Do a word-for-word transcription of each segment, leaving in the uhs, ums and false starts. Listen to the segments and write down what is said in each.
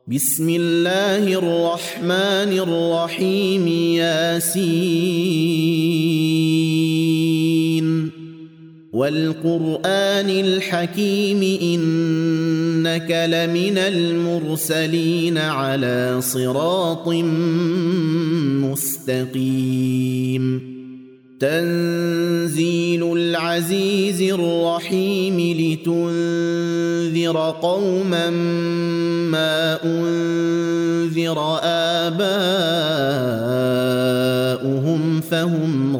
بسم الله الرحمن الرحيم ياسين والقرآن الحكيم إنك لمن المرسلين على صراط مستقيم تنزيل العزيز الرحيم لتنذر قوما ما أنذر آباؤهم فهم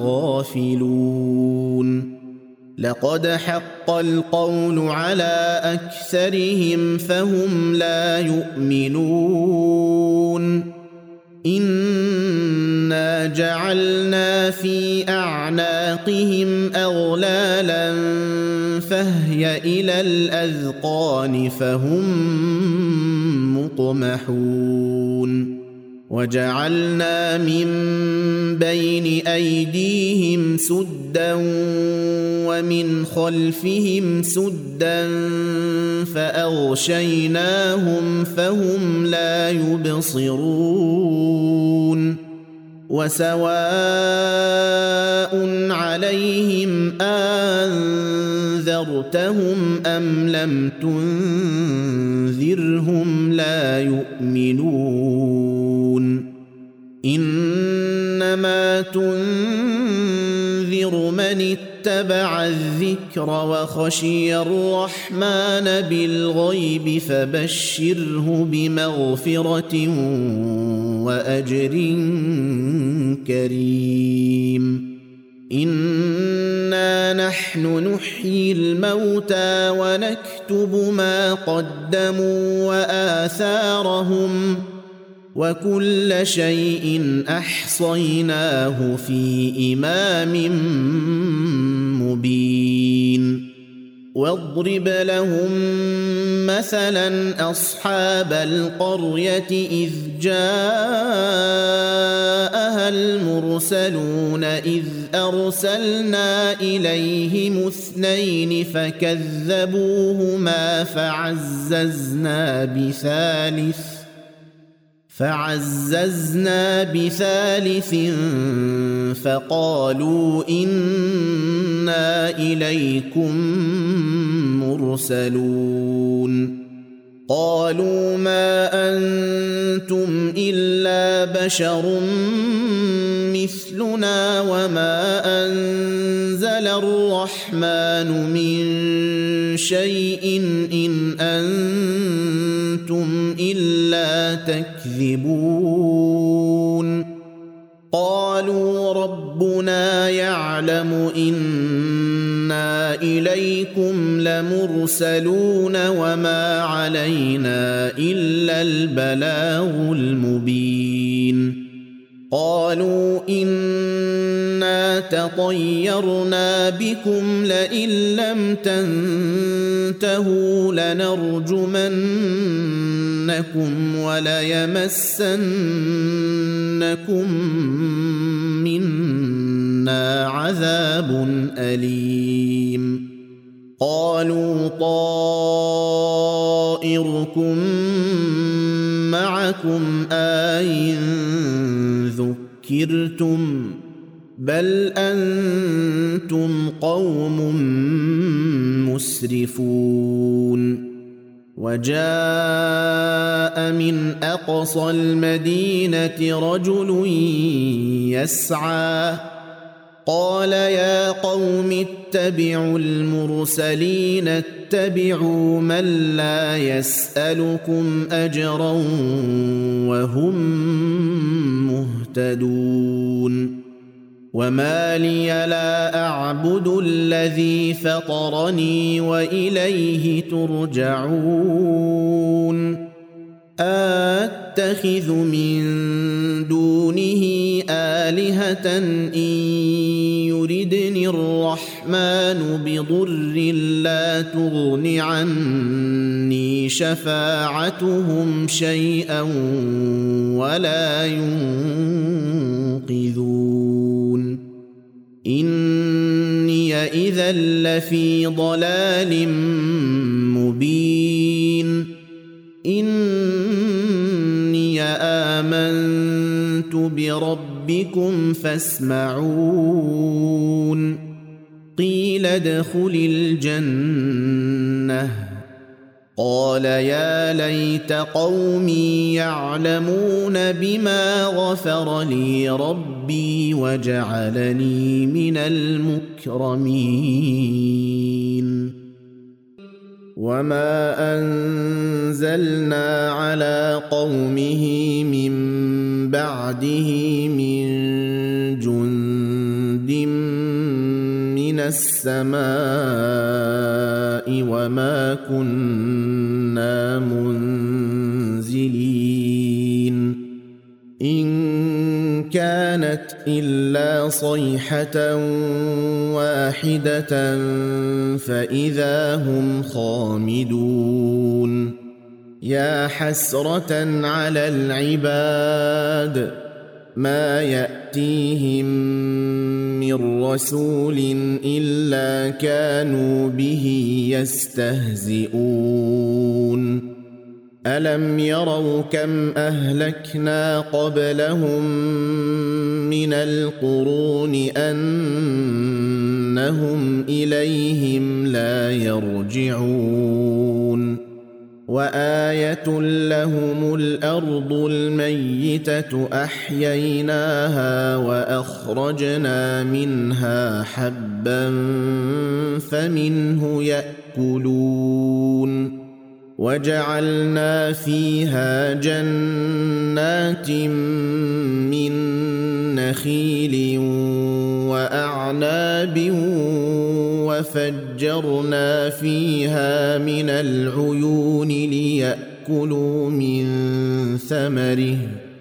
غافلون لقد حق القول على أكثرهم فهم لا يؤمنون إنا جعلنا في أعناقهم أغلالا فهي إلى الأذقان فهم مقمحون وجعلنا من بين أيديهم سدا ومن خلفهم سدا فأغشيناهم فهم لا يبصرون وسواء عليهم أنذرتهم أم لم تنذرهم لا يؤمنون إنما تنذر من اتبع الذكر وخشي الرحمن بالغيب فبشره بمغفرة وأجر كريم إنا نحن نحيي الموتى ونكتب ما قدموا وآثارهم وكل شيء أحصيناه في إمام مبين واضرب لهم مثلا أصحاب القرية إذ جاءها المرسلون إذ أرسلنا إليهم اثنين فكذبوهما فعززنا بثالث فعززنا بثالث فقالوا إنا إليكم مرسلون قالوا ما أنتم إلا بشر مثلنا وما أنزل الرحمن من شيء إن أنتم إلا تكذبون قالوا ربنا يعلم إنا إليكم لمرسلون وما علينا إلا البلاغ المبين قالوا إنا تطيرنا بكم لئن لم تنتهوا لنرجمنكم وليمسنكم منا عذاب أليم قالوا طائركم معكم أئن ذكرتم بل أنتم قوم مسرفون وجاء من أقصى المدينة رجل يسعى قال يا قوم اتبعوا المرسلين اتبعوا من لا يسألكم أجرا وهم مهتدون وما لي لا أعبد الذي فطرني وإليه ترجعون أتخذ من دونه آلهة إن يردني الرحمن بضر لا تغن عني شفاعتهم شيئا ولا ينقذون إني إذا لفي ضلال مبين إن بربكم فاسمعون قيل ادخل الجنة قال يا ليت قومي يعلمون بما غفر لي ربي وجعلني من المكرمين وما أنزلنا على قومه من بعده من جند من السماء وما كنا منزلين إن كانت إلا صيحة واحدة فإذا هم خامدون يا حسرة على العباد ما يأتيهم من رسول إلا كانوا به يستهزئون ألم يروا كم أهلكنا قبلهم من القرون أنهم إليهم لا يرجعون وآية لهم الأرض الميتة أحييناها وأخرجنا منها حبا فمنه يأكلون وجعلنا فيها جنات من نخيل وأعناب وفجرنا فيها من العيون ليأكلوا من ثمره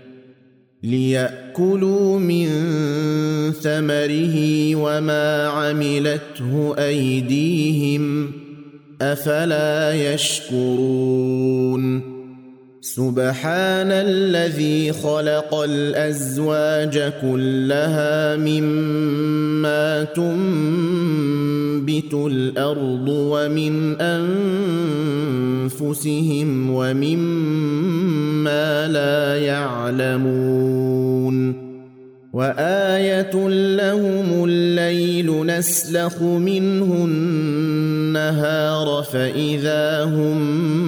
ليأكلوا من ثمره وما عملته أيديهم أفلا يشكرون سبحان الذي خلق الأزواج كلها مما تنبت الأرض ومن أنفسهم ومما لا يعلمون وآية لهم الليل نسلخ منه النهار فإذا هم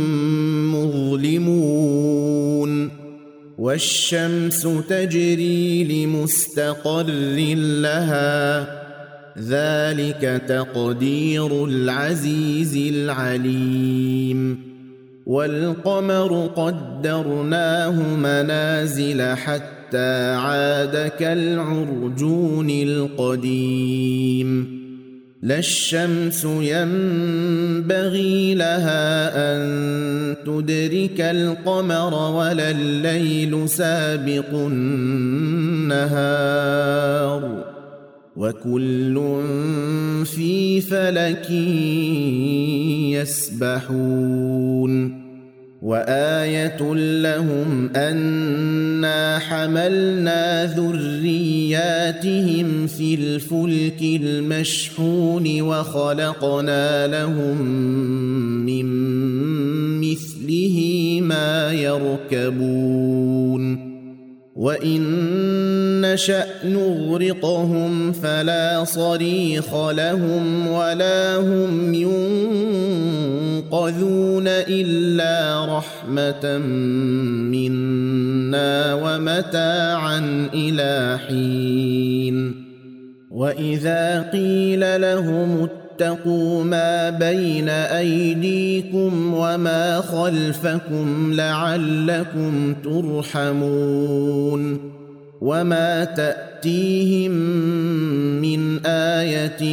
مظلمون والشمس تجري لمستقر لها ذلك تقدير العزيز العليم والقمر قدرناه منازل حتى حتى عاد كالعرجون القديم لا الشمس ينبغي لها أن تدرك القمر ولا الليل سابق النهار وكل في فلك يسبحون وآية لهم أنا حملنا ذرياتهم في الفلك المشحون وخلقنا لهم من مثله ما يركبون وإن نشأ نغرقهم فلا صريخ لهم ولا هم ينقذون إلا رحمة منا ومتاعا إلى حين وإذا قيل لهم اتقوا ما بين أيديكم وما خلفكم لعلكم ترحمون وما تأتيهم من آية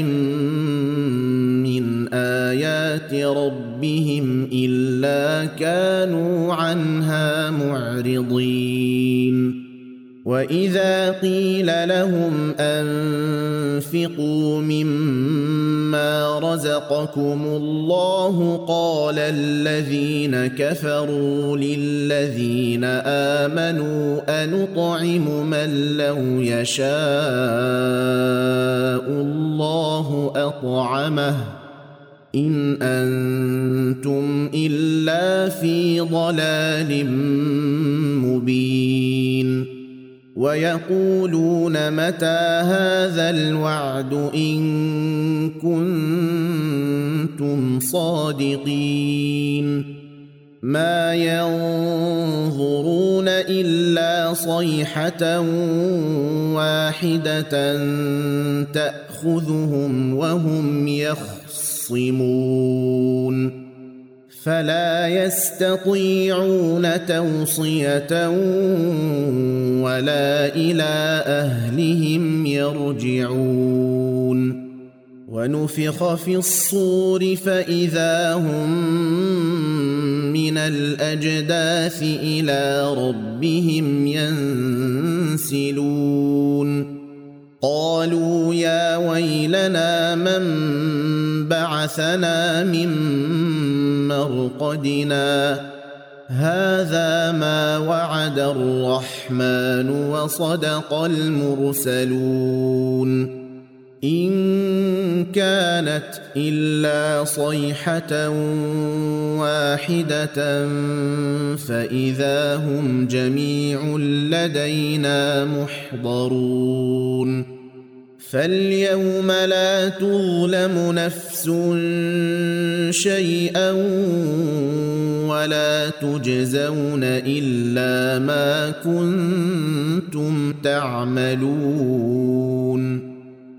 من آيات ربهم إلا كانوا عنها معرضين وإذا قيل لهم أنفقوا مما رزقكم الله قال الذين كفروا للذين آمنوا أنطعم من لو يشاء الله أطعمه إن أنتم إلا في ضلال مبين ويقولون متى هذا الوعد إن كنتم صادقين ما ينظرون إلا صيحة واحدة تأخذهم وهم يخصمون فلا يستطيعون توصية ولا إلى أهلهم يرجعون ونفخ في الصور فإذا هم من الأجداث إلى ربهم ينسلون قالوا يا ويلنا من بعثنا من مرقدنا هذا ما وعد الرحمن وصدق المرسلون إن كانت إلا صيحة واحدة فإذا هم جميع لدينا محضرون فاليوم لا تظلم نفس شيئا ولا تجزون إلا ما كنتم تعملون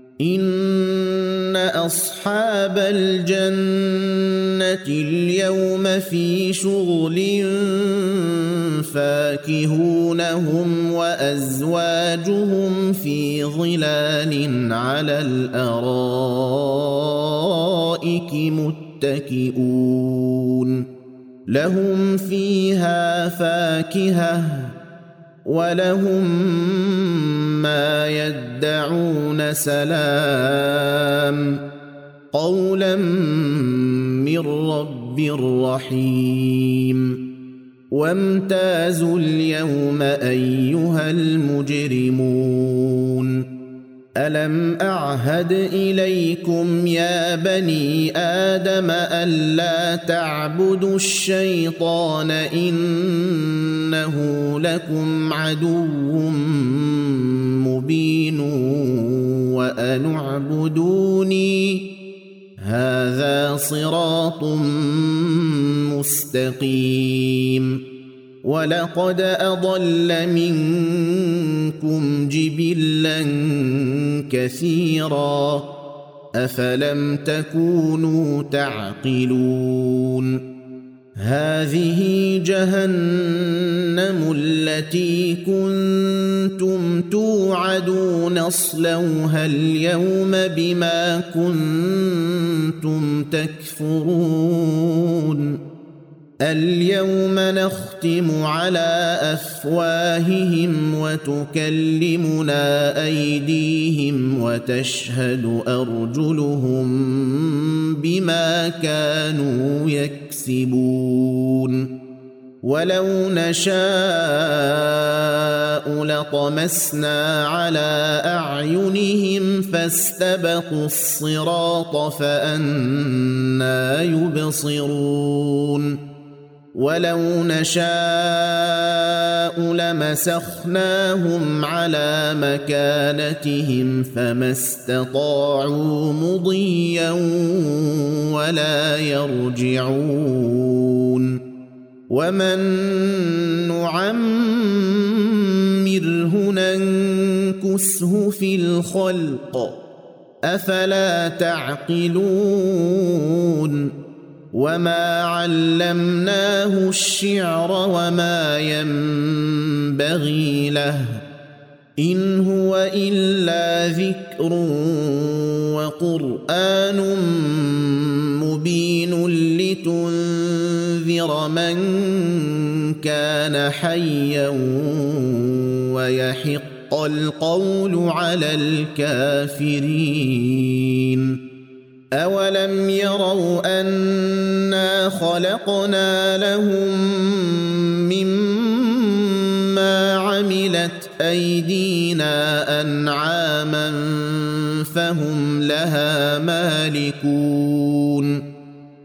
إن أصحاب الجنة اليوم في شغل فاكهون هم وأزواجهم في ظلال على الأرائك متكئون لهم فيها فاكهة ولهم ما يدعون سلام قولا من رب رحيم وامتازوا اليوم أيها المجرمون ألم أعهد إليكم يا بني آدم ألا تعبدوا الشيطان إنه لكم عدو مبين وأن اعبدوني هذا صراط مستقيم ولقد أضل منكم جبلا كثيرا أفلم تكونوا تعقلون هذه جهنم التي كنتم توعدون اصلوها اليوم بما كنتم تكفرون اليوم نختم على أفواههم وتكلمنا أيديهم وتشهد أرجلهم بما كانوا يكسبون ولو نشاء لطمسنا على أعينهم فاستبقوا الصراط فأنى يبصرون ولو نشاء لمسخناهم على مكانتهم فما استطاعوا مضيا ولا يرجعون ومن نعمره ننكسه في الخلق أفلا تعقلون وما علمناه الشعر وما ينبغي له إن هو إلا ذكر وقرآن مبين لتنذر من كان حيا ويحق القول على الكافرين أولم يروا أنا خلقنا لهم مما عملت أيدينا أنعاما فهم لها مالكون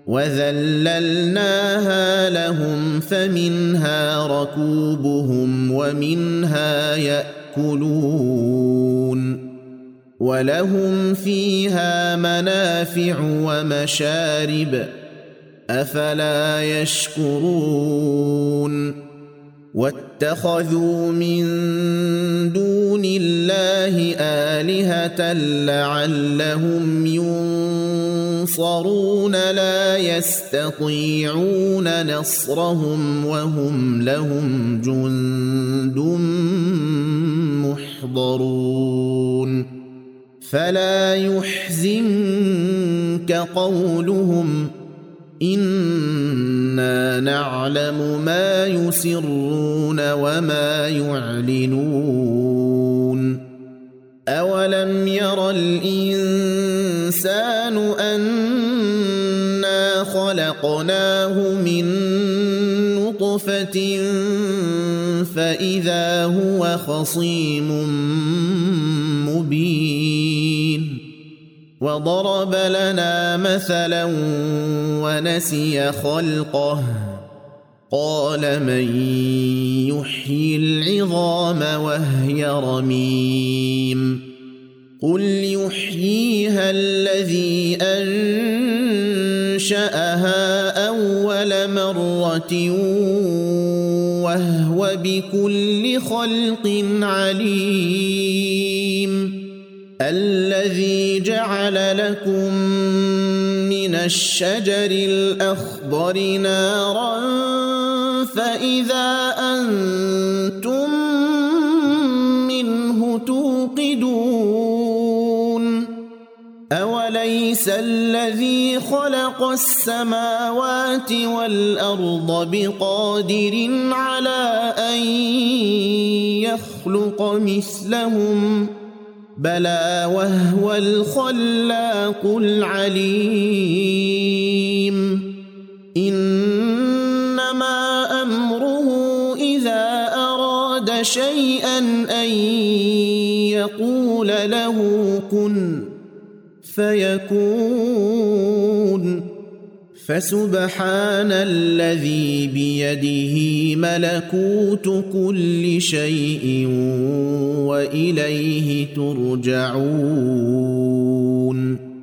وذللناها لهم فمنها ركوبهم ومنها يأكلون يأكلون ولهم فيها منافع ومشارب أفلا يشكرون واتخذوا من دون الله آلهة لعلهم ينصرون لا يستطيعون نصرهم وهم لهم جند محضرون فلا يحزنك قولهم إنا نعلم ما يسرون وما يعلنون أولم ير الإنسان أنا خلقناه من نطفة فإذا هو خصيم مبين وضرب لنا مثلا ونسي خلقه قال من يحيي العظام وهي رميم قل يحييها الذي أنشأها أول مرة وهو بكل خلق عليم الذي جعل لكم من الشجر الأخضر نارا فإذا أنتم منه توقدون أوليس الذي خلق السماوات والأرض بقادر على أن يخلق مثلهم بلى وهو الخلاق العليم إنما أمره إذا أراد شيئا أن يقول له كن فيكون فسبحان الذي بيده ملكوت كل شيء وإليه ترجعون